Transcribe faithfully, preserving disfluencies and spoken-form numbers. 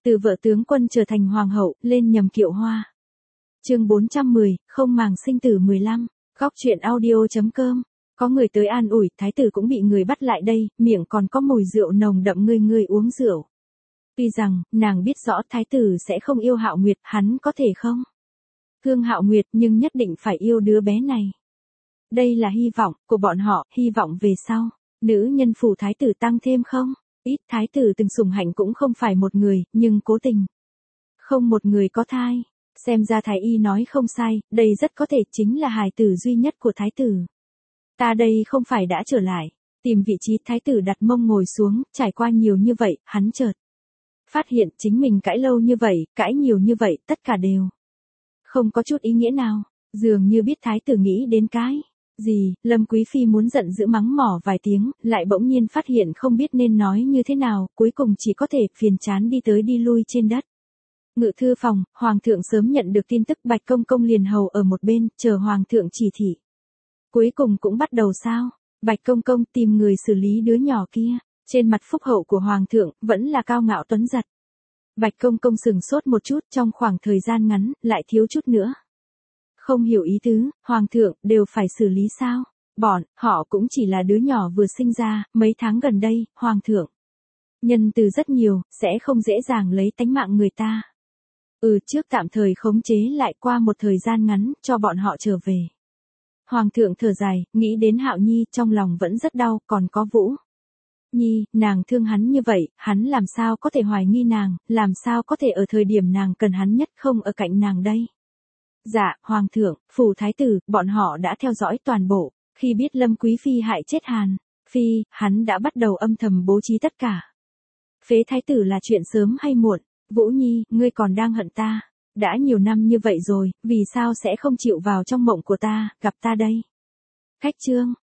Từ vợ tướng quân trở thành hoàng hậu, lên nhầm kiệu hoa. Chương bốn trăm mười, không màng sinh tử mười lăm. Góc truyện audio.com. Có người tới an ủi, thái tử cũng bị người bắt lại đây, miệng còn có mùi rượu nồng đậm, người người uống rượu. Tuy rằng, nàng biết rõ thái tử sẽ không yêu Hạo Nguyệt, hắn có thể không thương Hạo Nguyệt, nhưng nhất định phải yêu đứa bé này. Đây là hy vọng của bọn họ, hy vọng về sau, nữ nhân phủ thái tử tăng thêm không? Ít thái tử từng sủng hạnh cũng không phải một người, nhưng cố tình không một người có thai. Xem ra thái y nói không sai, đây rất có thể chính là hài tử duy nhất của thái tử. Ta đây không phải đã trở lại, tìm vị trí. Thái tử đặt mông ngồi xuống, trải qua nhiều như vậy, hắn chợt phát hiện chính mình cãi lâu như vậy, cãi nhiều như vậy, tất cả đều không có chút ý nghĩa nào. Dường như biết thái tử nghĩ đến cái gì, Lâm Quý Phi muốn giận dữ mắng mỏ vài tiếng, lại bỗng nhiên phát hiện không biết nên nói như thế nào, cuối cùng chỉ có thể phiền chán đi tới đi lui trên đất. Ngự thư phòng, hoàng thượng sớm nhận được tin tức, Bạch công công liền hầu ở một bên, chờ hoàng thượng chỉ thị. Cuối cùng cũng bắt đầu sao? Bạch công công tìm người xử lý đứa nhỏ kia. Trên mặt phúc hậu của hoàng thượng, vẫn là cao ngạo tuấn giật. Bạch công công sừng sốt một chút, trong khoảng thời gian ngắn, lại thiếu chút nữa không hiểu ý tứ. Hoàng thượng, đều phải xử lý sao? Bọn họ cũng chỉ là đứa nhỏ vừa sinh ra, mấy tháng gần đây, hoàng thượng nhân từ rất nhiều, sẽ không dễ dàng lấy tánh mạng người ta. Ừ, trước tạm thời khống chế lại, qua một thời gian ngắn, cho bọn họ trở về. Hoàng thượng thở dài, nghĩ đến Hạo Nhi, trong lòng vẫn rất đau, còn có Vũ Nhi, nàng thương hắn như vậy, hắn làm sao có thể hoài nghi nàng, làm sao có thể ở thời điểm nàng cần hắn nhất không ở cạnh nàng đây. Dạ, hoàng thượng, phủ thái tử, bọn họ đã theo dõi toàn bộ, khi biết Lâm Quý Phi hại chết Hàn Phi, hắn đã bắt đầu âm thầm bố trí tất cả. Phế thái tử là chuyện sớm hay muộn. Vũ Nhi, ngươi còn đang hận ta, đã nhiều năm như vậy rồi, vì sao sẽ không chịu vào trong mộng của ta, gặp ta đây? Khách trương,